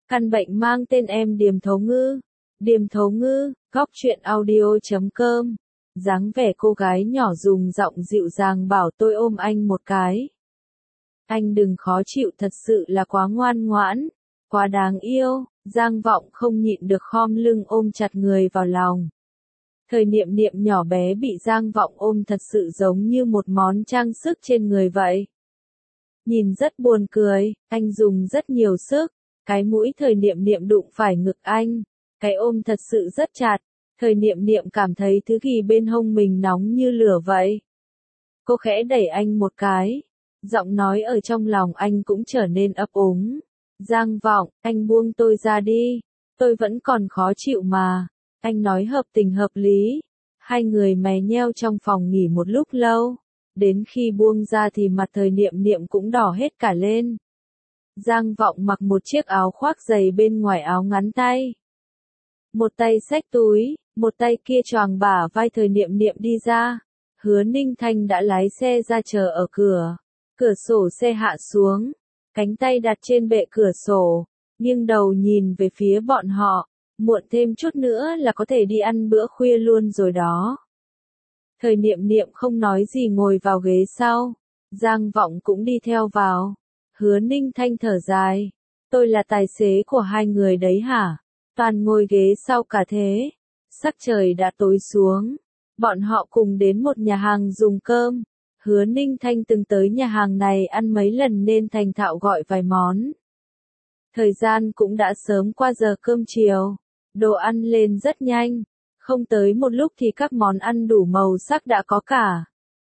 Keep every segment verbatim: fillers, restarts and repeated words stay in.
Căn bệnh mang tên em Điềm Thấu Ngư. Điềm Thấu Ngư, góc truyện audio chấm com. Dáng vẻ cô gái nhỏ dùng giọng dịu dàng bảo tôi ôm anh một cái. Anh đừng khó chịu, thật sự là quá ngoan ngoãn, quá đáng yêu. Giang Vọng không nhịn được khom lưng ôm chặt người vào lòng. Thời Niệm Niệm nhỏ bé bị Giang Vọng ôm thật sự giống như một món trang sức trên người vậy. Nhìn rất buồn cười, anh dùng rất nhiều sức. Cái mũi Thời Niệm Niệm đụng phải ngực anh. Cái ôm thật sự rất chặt. Thời Niệm Niệm cảm thấy thứ gì bên hông mình nóng như lửa vậy. Cô khẽ đẩy anh một cái. Giọng nói ở trong lòng anh cũng trở nên ấp úng. Giang Vọng, anh buông tôi ra đi. Tôi vẫn còn khó chịu mà. Anh nói hợp tình hợp lý. Hai người mè nheo trong phòng nghỉ một lúc lâu. Đến khi buông ra thì mặt Thời Niệm Niệm cũng đỏ hết cả lên. Giang Vọng mặc một chiếc áo khoác dày bên ngoài áo ngắn tay. Một tay xách túi, một tay kia choàng bả vai Thời Niệm Niệm đi ra. Hứa Ninh Thanh đã lái xe ra chờ ở cửa. Cửa sổ xe hạ xuống. Cánh tay đặt trên bệ cửa sổ. Nghiêng đầu nhìn về phía bọn họ. Muộn thêm chút nữa là có thể đi ăn bữa khuya luôn rồi đó. Thời Niệm Niệm không nói gì ngồi vào ghế sau. Giang Vọng cũng đi theo vào. Hứa Ninh Thanh thở dài. Tôi là tài xế của hai người đấy hả? Toàn ngồi ghế sau cả thế. Sắc trời đã tối xuống. Bọn họ cùng đến một nhà hàng dùng cơm. Hứa Ninh Thanh từng tới nhà hàng này ăn mấy lần nên thành thạo gọi vài món. Thời gian cũng đã sớm qua giờ cơm chiều. Đồ ăn lên rất nhanh. Không tới một lúc thì các món ăn đủ màu sắc đã có cả.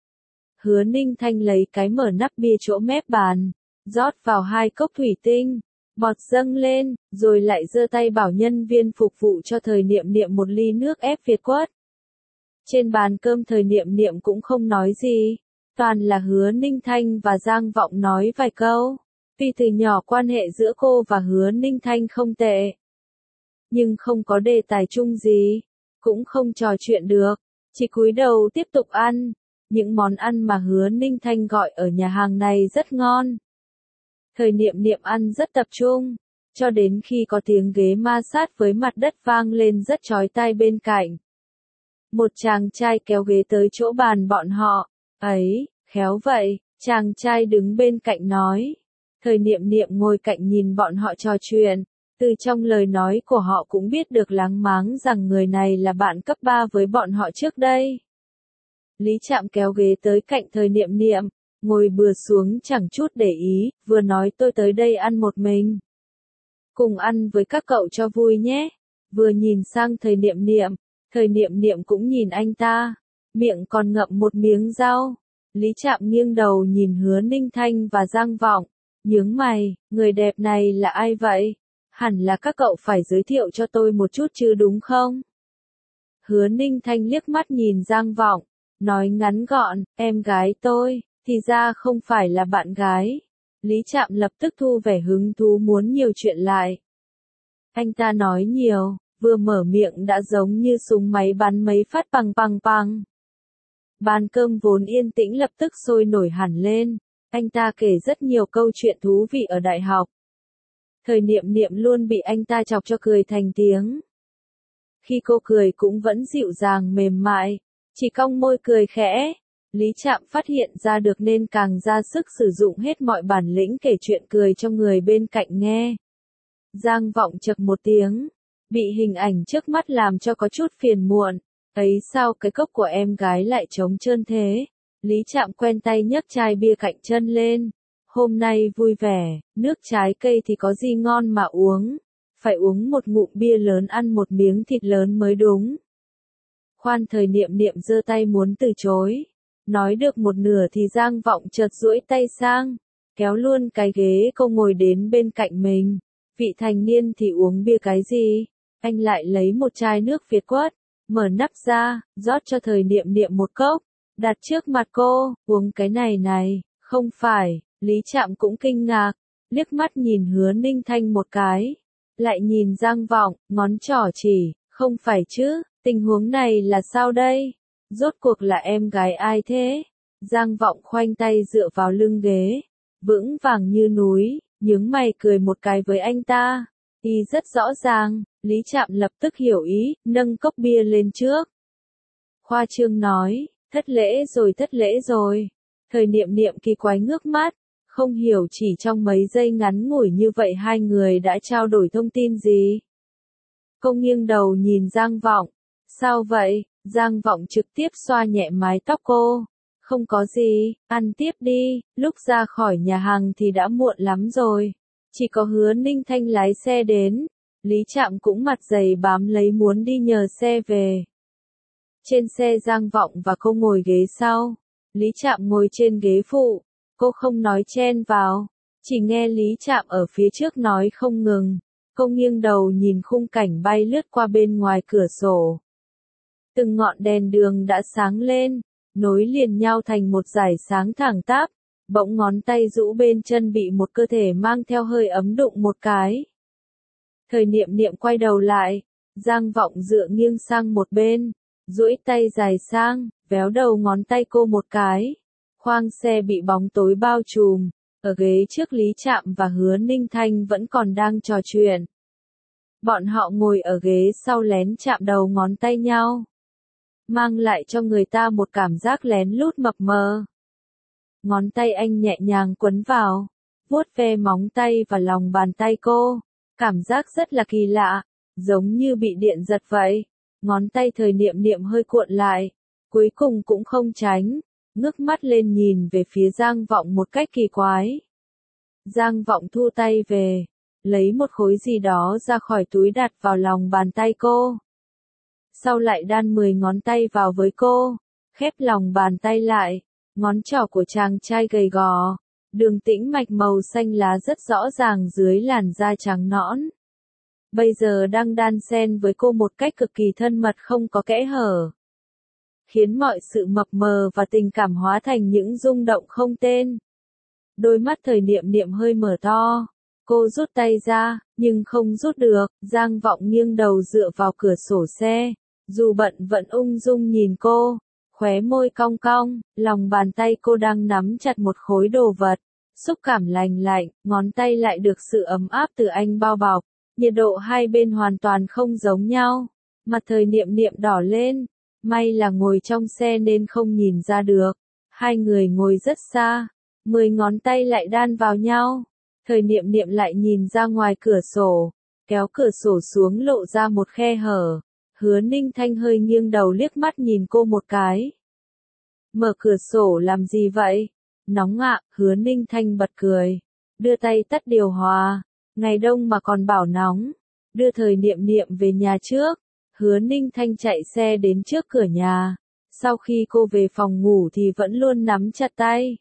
Hứa Ninh Thanh lấy cái mở nắp bia chỗ mép bàn. Rót vào hai cốc thủy tinh. Bọt dâng lên, rồi lại giơ tay bảo nhân viên phục vụ cho Thời Niệm Niệm một ly nước ép Việt quất. Trên bàn cơm Thời Niệm Niệm cũng không nói gì. Toàn là Hứa Ninh Thanh và Giang Vọng nói vài câu. Tuy từ nhỏ quan hệ giữa cô và Hứa Ninh Thanh không tệ. Nhưng không có đề tài chung gì. Cũng không trò chuyện được. Chỉ cúi đầu tiếp tục ăn. Những món ăn mà Hứa Ninh Thanh gọi ở nhà hàng này rất ngon. Thời Niệm Niệm ăn rất tập trung. Cho đến khi có tiếng ghế ma sát với mặt đất vang lên rất chói tai bên cạnh. Một chàng trai kéo ghế tới chỗ bàn bọn họ. Ấy, khéo vậy, chàng trai đứng bên cạnh nói. Thời Niệm Niệm ngồi cạnh nhìn bọn họ trò chuyện. Từ trong lời nói của họ cũng biết được láng máng rằng người này là bạn cấp ba với bọn họ trước đây. Lý Trạm kéo ghế tới cạnh Thời Niệm Niệm, ngồi bừa xuống chẳng chút để ý, vừa nói tôi tới đây ăn một mình. Cùng ăn với các cậu cho vui nhé. Vừa nhìn sang Thời Niệm Niệm, Thời Niệm Niệm cũng nhìn anh ta, miệng còn ngậm một miếng rau. Lý Trạm nghiêng đầu nhìn Hứa Ninh Thanh và Giang Vọng, nhướng mày, người đẹp này là ai vậy? Hẳn là các cậu phải giới thiệu cho tôi một chút chứ đúng không? Hứa Ninh Thanh liếc mắt nhìn Giang Vọng, nói ngắn gọn, em gái tôi, thì ra không phải là bạn gái. Lý Trạm lập tức thu vẻ hứng thú muốn nhiều chuyện lại. Anh ta nói nhiều, vừa mở miệng đã giống như súng máy bắn mấy phát pằng pằng pằng. Bàn cơm vốn yên tĩnh lập tức sôi nổi hẳn lên. Anh ta kể rất nhiều câu chuyện thú vị ở đại học. Thời Niệm Niệm luôn bị anh ta chọc cho cười thành tiếng. Khi cô cười cũng vẫn dịu dàng mềm mại, chỉ cong môi cười khẽ. Lý Trạm phát hiện ra được nên càng ra sức sử dụng hết mọi bản lĩnh kể chuyện cười cho người bên cạnh nghe. Giang Vọng chậc một tiếng, bị hình ảnh trước mắt làm cho có chút phiền muộn. Ấy sao cái cốc của em gái lại trống trơn thế? Lý Trạm quen tay nhấc chai bia cạnh chân lên. Hôm nay vui vẻ, nước trái cây thì có gì ngon mà uống. Phải uống một ngụm bia lớn ăn một miếng thịt lớn mới đúng. Khoan, Thời Niệm Niệm giơ tay muốn từ chối. Nói được một nửa thì Giang Vọng chợt duỗi tay sang, kéo luôn cái ghế cô ngồi đến bên cạnh mình. Vị thành niên thì uống bia cái gì? Anh lại lấy một chai nước Việt quất, mở nắp ra, rót cho Thời Niệm Niệm một cốc, đặt trước mặt cô, uống cái này này, không phải. Lý Trạm cũng kinh ngạc, liếc mắt nhìn Hứa Ninh Thanh một cái, lại nhìn Giang Vọng, ngón trỏ chỉ, không phải chứ, tình huống này là sao đây? Rốt cuộc là em gái ai thế? Giang Vọng khoanh tay dựa vào lưng ghế, vững vàng như núi, nhướng mày cười một cái với anh ta. Y rất rõ ràng, Lý Trạm lập tức hiểu ý, nâng cốc bia lên trước. Khoa trương nói, thất lễ rồi thất lễ rồi. Thời niệm niệm kỳ quái ngước mắt, không hiểu chỉ trong mấy giây ngắn ngủi như vậy hai người đã trao đổi thông tin gì. Cô nghiêng đầu nhìn Giang Vọng. Sao vậy? Giang Vọng trực tiếp xoa nhẹ mái tóc cô. Không có gì, ăn tiếp đi, lúc ra khỏi nhà hàng thì đã muộn lắm rồi. Chỉ có Hứa Ninh Thanh lái xe đến. Lý Trạm cũng mặt dày bám lấy muốn đi nhờ xe về. Trên xe Giang Vọng và cô ngồi ghế sau. Lý Trạm ngồi trên ghế phụ. Cô không nói chen vào. Chỉ nghe Lý Trạm ở phía trước nói không ngừng. Cô nghiêng đầu nhìn khung cảnh bay lướt qua bên ngoài cửa sổ. Từng ngọn đèn đường đã sáng lên, nối liền nhau thành một dải sáng thẳng tắp. Bỗng ngón tay rũ bên chân bị một cơ thể mang theo hơi ấm đụng một cái. Thời niệm niệm quay đầu lại, Giang Vọng dựa nghiêng sang một bên, duỗi tay dài sang, véo đầu ngón tay cô một cái. Khoang xe bị bóng tối bao trùm, ở ghế trước Lý Trạm và Hứa Ninh Thanh vẫn còn đang trò chuyện. Bọn họ ngồi ở ghế sau lén chạm đầu ngón tay nhau, mang lại cho người ta một cảm giác lén lút mập mờ. Ngón tay anh nhẹ nhàng quấn vào, vuốt ve móng tay và lòng bàn tay cô, cảm giác rất là kỳ lạ, giống như bị điện giật vậy. Ngón tay thời niệm niệm hơi cuộn lại, cuối cùng cũng không tránh, ngước mắt lên nhìn về phía Giang Vọng một cách kỳ quái. Giang Vọng thu tay về, lấy một khối gì đó ra khỏi túi đặt vào lòng bàn tay cô. Sau lại đan mười ngón tay vào với cô, khép lòng bàn tay lại, ngón trỏ của chàng trai gầy gò, đường tĩnh mạch màu xanh lá rất rõ ràng dưới làn da trắng nõn. Bây giờ đang đan xen với cô một cách cực kỳ thân mật không có kẽ hở. Khiến mọi sự mập mờ và tình cảm hóa thành những rung động không tên. Đôi mắt thời niệm niệm hơi mở to. Cô rút tay ra, nhưng không rút được. Giang Vọng nghiêng đầu dựa vào cửa sổ xe. Dù bận vẫn ung dung nhìn cô. Khóe môi cong cong, lòng bàn tay cô đang nắm chặt một khối đồ vật. Xúc cảm lành lạnh, ngón tay lại được sự ấm áp từ anh bao bọc. Nhiệt độ hai bên hoàn toàn không giống nhau. Mặt thời niệm niệm đỏ lên. May là ngồi trong xe nên không nhìn ra được. Hai người ngồi rất xa. Mười ngón tay lại đan vào nhau. Thời niệm niệm lại nhìn ra ngoài cửa sổ. Kéo cửa sổ xuống lộ ra một khe hở. Hứa Ninh Thanh hơi nghiêng đầu liếc mắt nhìn cô một cái. Mở cửa sổ làm gì vậy? Nóng ạ, Hứa Ninh Thanh bật cười. Đưa tay tắt điều hòa. Ngày đông mà còn bảo nóng. Đưa thời niệm niệm về nhà trước. Hứa Ninh Thanh chạy xe đến trước cửa nhà. Sau khi cô về phòng ngủ thì vẫn luôn nắm chặt tay.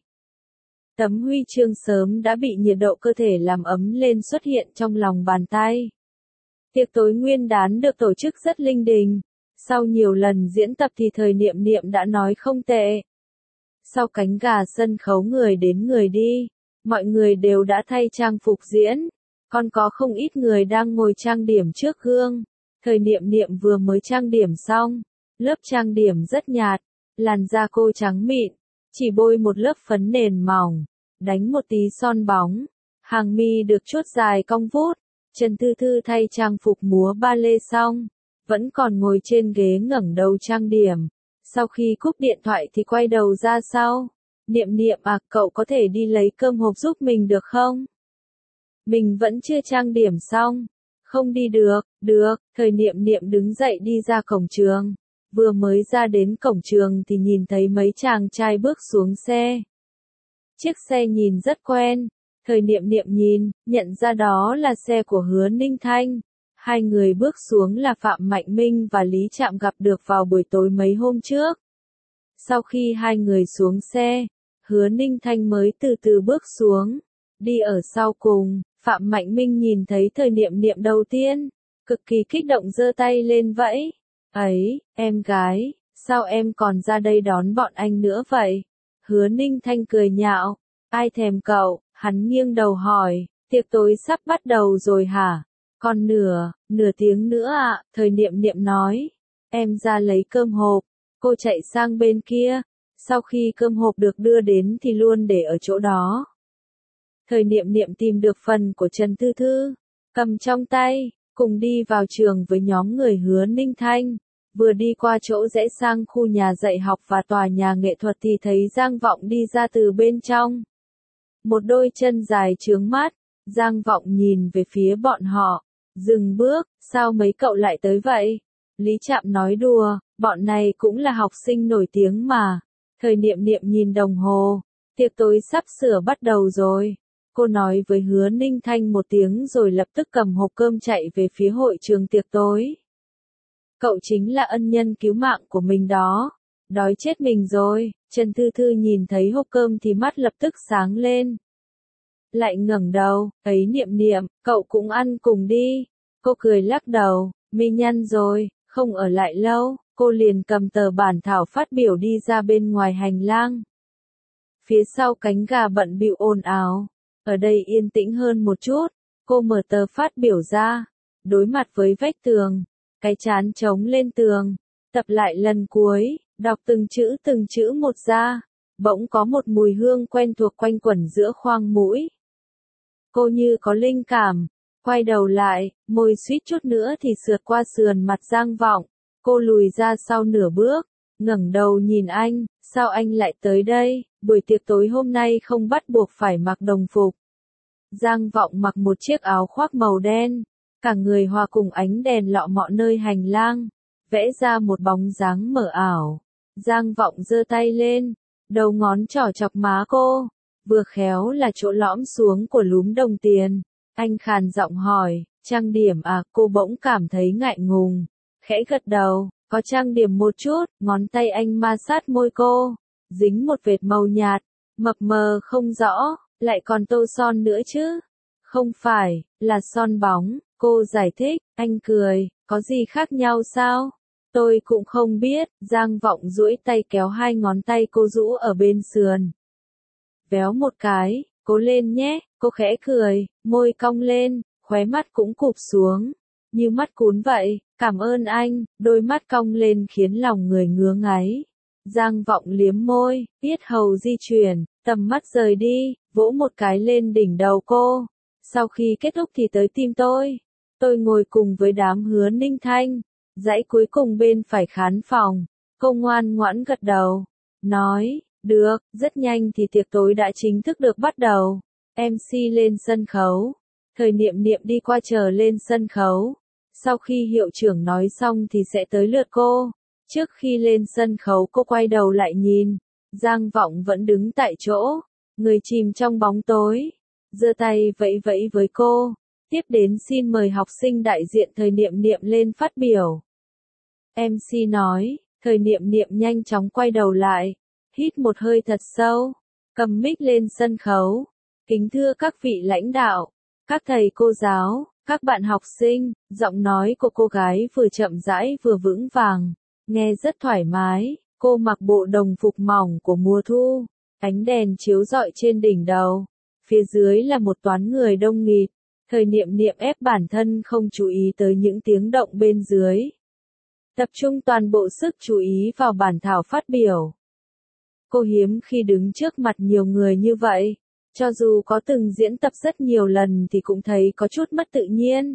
Tấm huy chương sớm đã bị nhiệt độ cơ thể làm ấm lên xuất hiện trong lòng bàn tay. Tiệc tối nguyên đán được tổ chức rất linh đình. Sau nhiều lần diễn tập thì thời niệm niệm đã nói không tệ. Sau cánh gà sân khấu người đến người đi. Mọi người đều đã thay trang phục diễn. Còn có không ít người đang ngồi trang điểm trước gương. Thời niệm niệm vừa mới trang điểm xong. Lớp trang điểm rất nhạt. Làn da cô trắng mịn. Chỉ bôi một lớp phấn nền mỏng. Đánh một tí son bóng. Hàng mi được chuốt dài cong vút. Trần Thư Thư thay trang phục múa ba lê xong. Vẫn còn ngồi trên ghế ngẩng đầu trang điểm. Sau khi cúp điện thoại thì quay đầu ra sau. Niệm niệm à, cậu có thể đi lấy cơm hộp giúp mình được không? Mình vẫn chưa trang điểm xong. Không đi được, được, thời niệm niệm đứng dậy đi ra cổng trường. Vừa mới ra đến cổng trường thì nhìn thấy mấy chàng trai bước xuống xe. Chiếc xe nhìn rất quen. Thời niệm niệm nhìn, nhận ra đó là xe của Hứa Ninh Thanh. Hai người bước xuống là Phạm Mạnh Minh và Lý Trạm gặp được vào buổi tối mấy hôm trước. Sau khi hai người xuống xe, Hứa Ninh Thanh mới từ từ bước xuống. Đi ở sau cùng, Phạm Mạnh Minh nhìn thấy thời niệm niệm đầu tiên. Cực kỳ kích động giơ tay lên vẫy. Ấy, em gái, sao em còn ra đây đón bọn anh nữa vậy? Hứa Ninh Thanh cười nhạo. Ai thèm cậu? Hắn nghiêng đầu hỏi. Tiệc tối sắp bắt đầu rồi hả? Còn nửa, nửa tiếng nữa ạ, à, thời niệm niệm nói. Em ra lấy cơm hộp. Cô chạy sang bên kia. Sau khi cơm hộp được đưa đến thì luôn để ở chỗ đó. Thời niệm niệm tìm được phần của Trần Thư Thư. cầm trong tay, cùng đi vào trường với nhóm người Hứa Ninh Thanh. Vừa đi qua chỗ rẽ sang khu nhà dạy học và tòa nhà nghệ thuật thì thấy Giang Vọng đi ra từ bên trong. Một đôi chân dài chướng mắt, Giang Vọng nhìn về phía bọn họ, dừng bước, sao mấy cậu lại tới vậy? Lý Trạm nói đùa, bọn này cũng là học sinh nổi tiếng mà. Thời Niệm Niệm nhìn đồng hồ, tiệc tối sắp sửa bắt đầu rồi. Cô nói với Hứa Ninh Thanh một tiếng rồi lập tức cầm hộp cơm chạy về phía hội trường tiệc tối. Cậu chính là ân nhân cứu mạng của mình đó. Đói chết mình rồi. Trần Thư Thư nhìn thấy hộp cơm thì mắt lập tức sáng lên. Lại ngẩng đầu, ấy Niệm Niệm, cậu cũng ăn cùng đi. Cô cười lắc đầu, mi nhăn rồi, không ở lại lâu. Cô liền cầm tờ bản thảo phát biểu đi ra bên ngoài hành lang. Phía sau cánh gà bận bịu ồn ào. Ở đây yên tĩnh hơn một chút. Cô mở tờ phát biểu ra, đối mặt với vách tường, cái trán chống lên tường, tập lại lần cuối, đọc từng chữ từng chữ một ra. Bỗng có một mùi hương quen thuộc quanh quẩn giữa khoang mũi. Cô như có linh cảm, quay đầu lại, môi suýt chút nữa thì sượt qua sườn mặt Giang Vọng. Cô lùi ra sau nửa bước, ngẩng đầu nhìn anh, sao anh lại tới đây? Buổi tiệc tối hôm nay không bắt buộc phải mặc đồng phục. Giang Vọng mặc một chiếc áo khoác màu đen, cả người hòa cùng ánh đèn lọ mọ nơi hành lang, vẽ ra một bóng dáng mờ ảo. Giang Vọng giơ tay lên, đầu ngón trỏ chọc má cô, vừa khéo là chỗ lõm xuống của lúm đồng tiền. Anh khàn giọng hỏi, trang điểm à? Cô bỗng cảm thấy ngại ngùng, khẽ gật đầu, có trang điểm một chút. Ngón tay anh ma sát môi cô, dính một vệt màu nhạt, mập mờ không rõ, lại còn tô son nữa chứ? Không phải, là son bóng, cô giải thích. Anh cười, có gì khác nhau sao? Tôi cũng không biết. Giang Vọng duỗi tay kéo hai ngón tay cô rũ ở bên sườn. Véo một cái, cố lên nhé. Cô khẽ cười, môi cong lên, khóe mắt cũng cụp xuống, như mắt cún vậy. Cảm ơn anh. Đôi mắt cong lên khiến lòng người ngứa ngáy. Giang Vọng liếm môi, yết hầu di chuyển, tầm mắt rời đi, vỗ một cái lên đỉnh đầu cô. Sau khi kết thúc thì tới tìm tôi. Tôi ngồi cùng với đám Hứa Ninh Thanh, dãy cuối cùng bên phải khán phòng. Cô ngoan ngoãn gật đầu, nói, được. Rất nhanh thì tiệc tối đã chính thức được bắt đầu. em xê lên sân khấu. Thời Niệm Niệm đi qua chờ lên sân khấu. Sau khi hiệu trưởng nói xong thì sẽ tới lượt cô. Trước khi lên sân khấu cô quay đầu lại nhìn, Giang Vọng vẫn đứng tại chỗ, người chìm trong bóng tối, giơ tay vẫy vẫy với cô. Tiếp đến xin mời học sinh đại diện Thời Niệm Niệm lên phát biểu. em xê nói, Thời Niệm Niệm nhanh chóng quay đầu lại, hít một hơi thật sâu, cầm mic lên sân khấu. Kính thưa các vị lãnh đạo, các thầy cô giáo, các bạn học sinh. Giọng nói của cô gái vừa chậm rãi vừa vững vàng, nghe rất thoải mái. Cô mặc bộ đồng phục mỏng của mùa thu, ánh đèn chiếu rọi trên đỉnh đầu. Phía dưới là một toán người đông nghịt. Thời Niệm Niệm ép bản thân không chú ý tới những tiếng động bên dưới, tập trung toàn bộ sức chú ý vào bản thảo phát biểu. Cô hiếm khi đứng trước mặt nhiều người như vậy, cho dù có từng diễn tập rất nhiều lần thì cũng thấy có chút mất tự nhiên.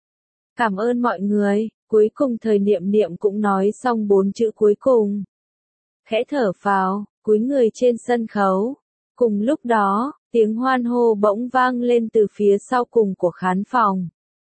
Cảm ơn mọi người. Cuối cùng Thời Niệm Niệm cũng nói xong bốn chữ cuối cùng. Khẽ thở phào, cúi người trên sân khấu. Cùng lúc đó, tiếng hoan hô bỗng vang lên từ phía sau cùng của khán phòng.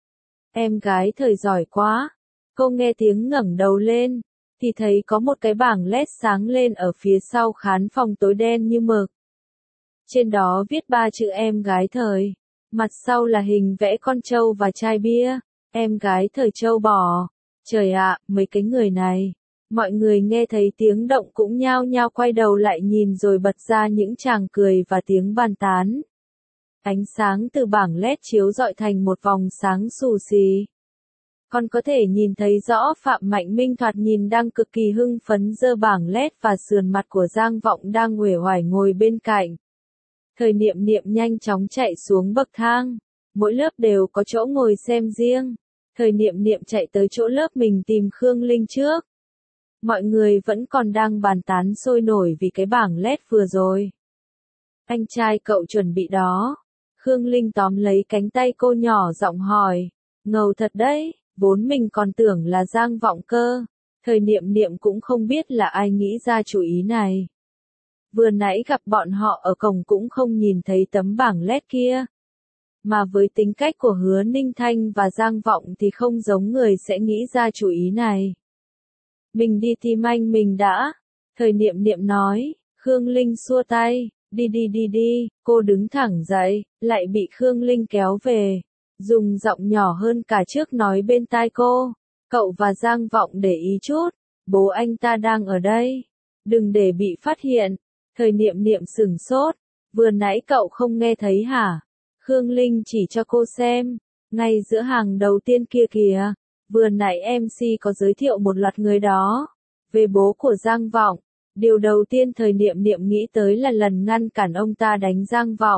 Em gái Thời giỏi quá. Cô nghe tiếng ngẩng đầu lên, thì thấy có một cái bảng led sáng lên ở phía sau khán phòng tối đen như mực. Trên đó viết ba chữ em gái Thời. Mặt sau là hình vẽ con trâu và chai bia. Em gái Thời trâu bò. Trời ạ, mấy cái người này. Mọi người nghe thấy tiếng động cũng nhao nhao quay đầu lại nhìn rồi bật ra những tràng cười và tiếng bàn tán. Ánh sáng từ bảng led chiếu rọi thành một vòng sáng xù xì. Còn có thể nhìn thấy rõ Phạm Mạnh Minh thoạt nhìn đang cực kỳ hưng phấn giơ bảng led và sườn mặt của Giang Vọng đang uể oải ngồi bên cạnh. Thời Niệm Niệm nhanh chóng chạy xuống bậc thang. Mỗi lớp đều có chỗ ngồi xem riêng. Thời Niệm Niệm chạy tới chỗ lớp mình tìm Khương Linh trước. Mọi người vẫn còn đang bàn tán sôi nổi vì cái bảng led vừa rồi. Anh trai cậu chuẩn bị đó. Khương Linh tóm lấy cánh tay cô nhỏ giọng hỏi, ngầu thật đấy, vốn mình còn tưởng là Giang Vọng cơ. Thời Niệm Niệm cũng không biết là ai nghĩ ra chủ ý này. Vừa nãy gặp bọn họ ở cổng cũng không nhìn thấy tấm bảng led kia. Mà với tính cách của Hứa Ninh Thanh và Giang Vọng thì không giống người sẽ nghĩ ra chủ ý này. Mình đi tìm anh mình đã. Thời Niệm Niệm nói, Khương Linh xua tay, đi đi đi đi, cô đứng thẳng dậy, lại bị Khương Linh kéo về. Dùng giọng nhỏ hơn cả trước nói bên tai cô, cậu và Giang Vọng để ý chút, bố anh ta đang ở đây. Đừng để bị phát hiện. Thời Niệm Niệm sửng sốt, vừa nãy cậu không nghe thấy hả? Khương Linh chỉ cho cô xem, ngay giữa hàng đầu tiên kia kìa, vừa nãy em xê có giới thiệu một loạt người đó, về bố của Giang Vọng. Điều đầu tiên Thời Niệm Niệm nghĩ tới là lần ngăn cản ông ta đánh Giang Vọng.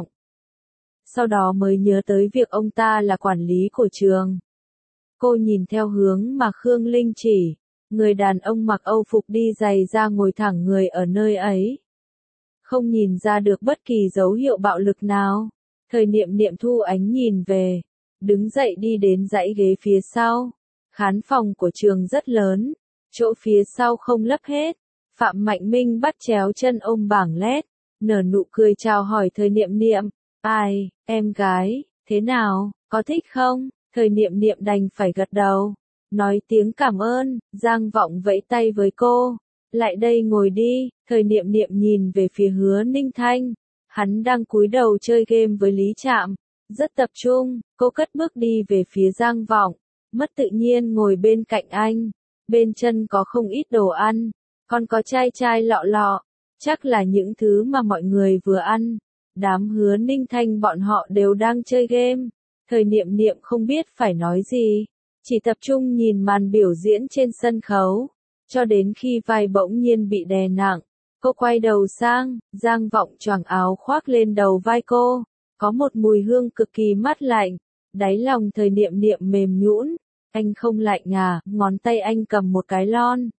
Sau đó mới nhớ tới việc ông ta là quản lý của trường. Cô nhìn theo hướng mà Khương Linh chỉ, người đàn ông mặc Âu phục đi giày ra ngồi thẳng người ở nơi ấy. Không nhìn ra được bất kỳ dấu hiệu bạo lực nào. Thời Niệm Niệm thu ánh nhìn về, đứng dậy đi đến dãy ghế phía sau. Khán phòng của trường rất lớn, chỗ phía sau không lấp hết. Phạm Mạnh Minh bắt chéo chân ôm bảng led, nở nụ cười chào hỏi Thời Niệm Niệm, ai, em gái, thế nào, có thích không? Thời Niệm Niệm đành phải gật đầu, nói tiếng cảm ơn. Giang Vọng vẫy tay với cô, lại đây ngồi đi. Thời Niệm Niệm nhìn về phía Hứa Ninh Thanh, hắn đang cúi đầu chơi game với Lý Trạm, rất tập trung. Cô cất bước đi về phía Giang Vọng, mất tự nhiên ngồi bên cạnh anh, bên chân có không ít đồ ăn, còn có chai chai lọ lọ, chắc là những thứ mà mọi người vừa ăn. Đám Hứa Ninh Thanh bọn họ đều đang chơi game. Thời Niệm Niệm không biết phải nói gì, chỉ tập trung nhìn màn biểu diễn trên sân khấu, cho đến khi vai bỗng nhiên bị đè nặng. Cô quay đầu sang, Giang Vọng choàng áo khoác lên đầu vai cô, có một mùi hương cực kỳ mát lạnh. Đáy lòng Thời Niệm Niệm mềm nhũn, anh không lạnh à? Ngón tay anh cầm một cái lon.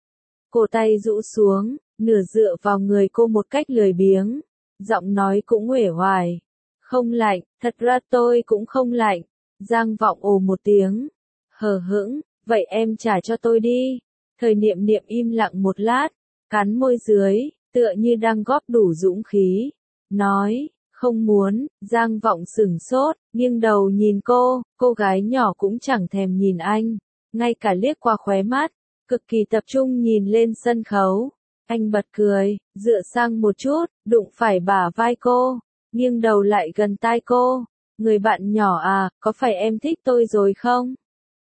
Cổ tay rũ xuống, nửa dựa vào người cô một cách lười biếng, giọng nói cũng uể oải. Không lạnh, thật ra tôi cũng không lạnh. Giang Vọng ồ một tiếng, hờ hững, vậy em trả cho tôi đi. Thời Niệm Niệm im lặng một lát, cắn môi dưới, tựa như đang góp đủ dũng khí, nói, không muốn. Giang Vọng sửng sốt, nghiêng đầu nhìn cô, cô gái nhỏ cũng chẳng thèm nhìn anh, ngay cả liếc qua khóe mắt, cực kỳ tập trung nhìn lên sân khấu. Anh bật cười, dựa sang một chút, đụng phải bả vai cô, nghiêng đầu lại gần tai cô, người bạn nhỏ à, có phải em thích tôi rồi không?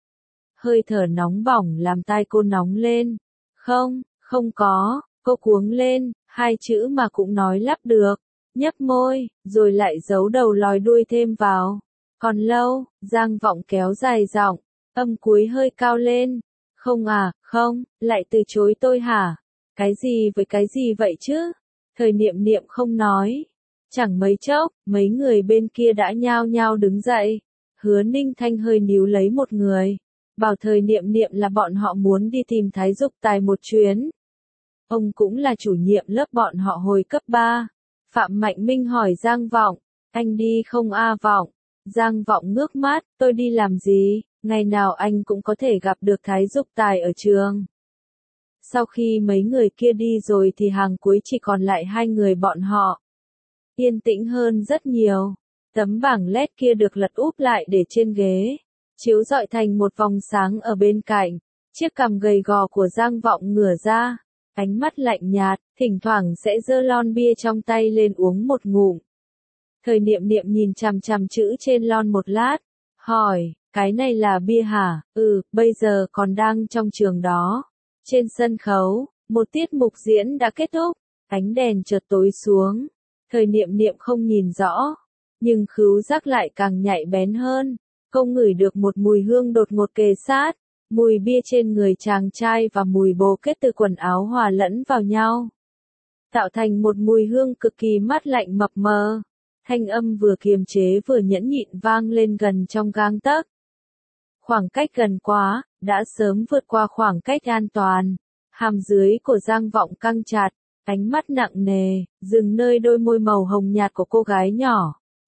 Hơi thở nóng bỏng làm tai cô nóng lên. Không, không có. Cô cuống lên, hai chữ mà cũng nói lắp được, nhấp môi, rồi lại giấu đầu lòi đuôi thêm vào. Còn lâu. Giang Vọng kéo dài giọng, âm cuối hơi cao lên. Không à, không, lại từ chối tôi hả? Cái gì với cái gì vậy chứ? Thời Niệm Niệm không nói. Chẳng mấy chốc, mấy người bên kia đã nhao nhao đứng dậy. Hứa Ninh Thanh hơi níu lấy một người, bảo Thời Niệm Niệm là bọn họ muốn đi tìm Thái Dục Tài một chuyến. Ông cũng là chủ nhiệm lớp bọn họ hồi cấp ba. Phạm Mạnh Minh hỏi Giang Vọng, anh đi không a Vọng? Giang Vọng ngước mắt, tôi đi làm gì, ngày nào anh cũng có thể gặp được Thái Dục Tài ở trường. Sau khi mấy người kia đi rồi thì hàng cuối chỉ còn lại hai người bọn họ. Yên tĩnh hơn rất nhiều. Tấm bảng led kia được lật úp lại để trên ghế, chiếu rọi thành một vòng sáng ở bên cạnh. Chiếc cằm gầy gò của Giang Vọng ngửa ra, ánh mắt lạnh nhạt, thỉnh thoảng sẽ giơ lon bia trong tay lên uống một ngụm. Thời Niệm Niệm nhìn chằm chằm chữ trên lon một lát, hỏi, cái này là bia hả? Ừ, bây giờ còn đang trong trường đó. Trên sân khấu, một tiết mục diễn đã kết thúc, ánh đèn chợt tối xuống. Thời Niệm Niệm không nhìn rõ, nhưng khứu giác lại càng nhạy bén hơn. Cô ngửi được một mùi hương đột ngột kề sát, mùi bia trên người chàng trai và mùi bồ kết từ quần áo hòa lẫn vào nhau, tạo thành một mùi hương cực kỳ mát lạnh mập mờ. Thanh âm vừa kiềm chế vừa nhẫn nhịn vang lên gần trong gang tấc. Khoảng cách gần quá, đã sớm vượt qua khoảng cách an toàn. Hàm dưới của Giang Vọng căng chặt, ánh mắt nặng nề, dừng nơi đôi môi màu hồng nhạt của cô gái nhỏ.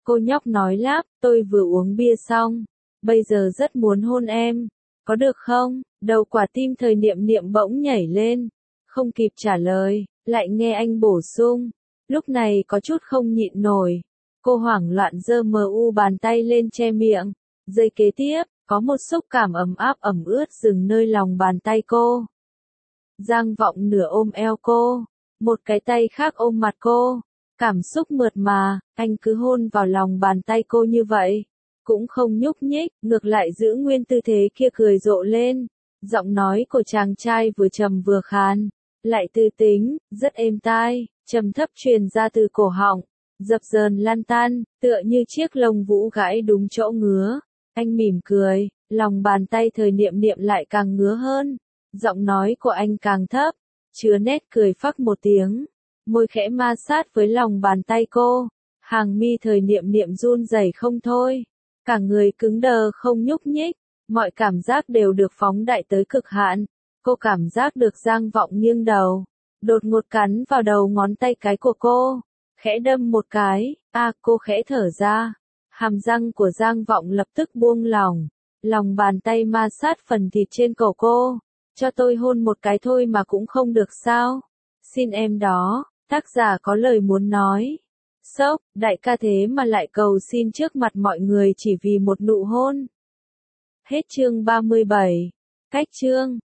Cô nhóc nói lắp, tôi vừa uống bia xong, bây giờ rất muốn hôn em, có được không? Đầu quả tim thời niệm niệm bỗng nhảy lên, không kịp trả lời, lại nghe anh bổ sung, lúc này có chút không nhịn nổi. Cô hoảng loạn giơ mờ u bàn tay lên che miệng, giây kế tiếp, có một xúc cảm ấm áp ẩm ướt dừng nơi lòng bàn tay cô. Giang Vọng nửa ôm eo cô, một cái tay khác ôm mặt cô, cảm xúc mượt mà, anh cứ hôn vào lòng bàn tay cô như vậy, cũng không nhúc nhích, ngược lại giữ nguyên tư thế kia cười rộ lên. Giọng nói của chàng trai vừa trầm vừa khàn, lại tư tính, rất êm tai, trầm thấp truyền ra từ cổ họng, dập dờn lan tan, tựa như chiếc lông vũ gãi đúng chỗ ngứa. Anh mỉm cười, lòng bàn tay thời niệm niệm lại càng ngứa hơn. Giọng nói của anh càng thấp, chứa nét cười phắc một tiếng, môi khẽ ma sát với lòng bàn tay cô, hàng mi thời niệm niệm run rẩy không thôi, cả người cứng đờ không nhúc nhích, mọi cảm giác đều được phóng đại tới cực hạn. Cô cảm giác được Giang Vọng nghiêng đầu, đột ngột cắn vào đầu ngón tay cái của cô, khẽ đâm một cái, a à, cô khẽ thở ra, hàm răng của Giang Vọng lập tức buông lỏng, lòng bàn tay ma sát phần thịt trên cổ cô. Cho tôi hôn một cái thôi mà cũng không được sao? Xin em đó, tác giả có lời muốn nói. Sốc, đại ca thế mà lại cầu xin trước mặt mọi người chỉ vì một nụ hôn. Hết chương ba mươi bảy. Cách chương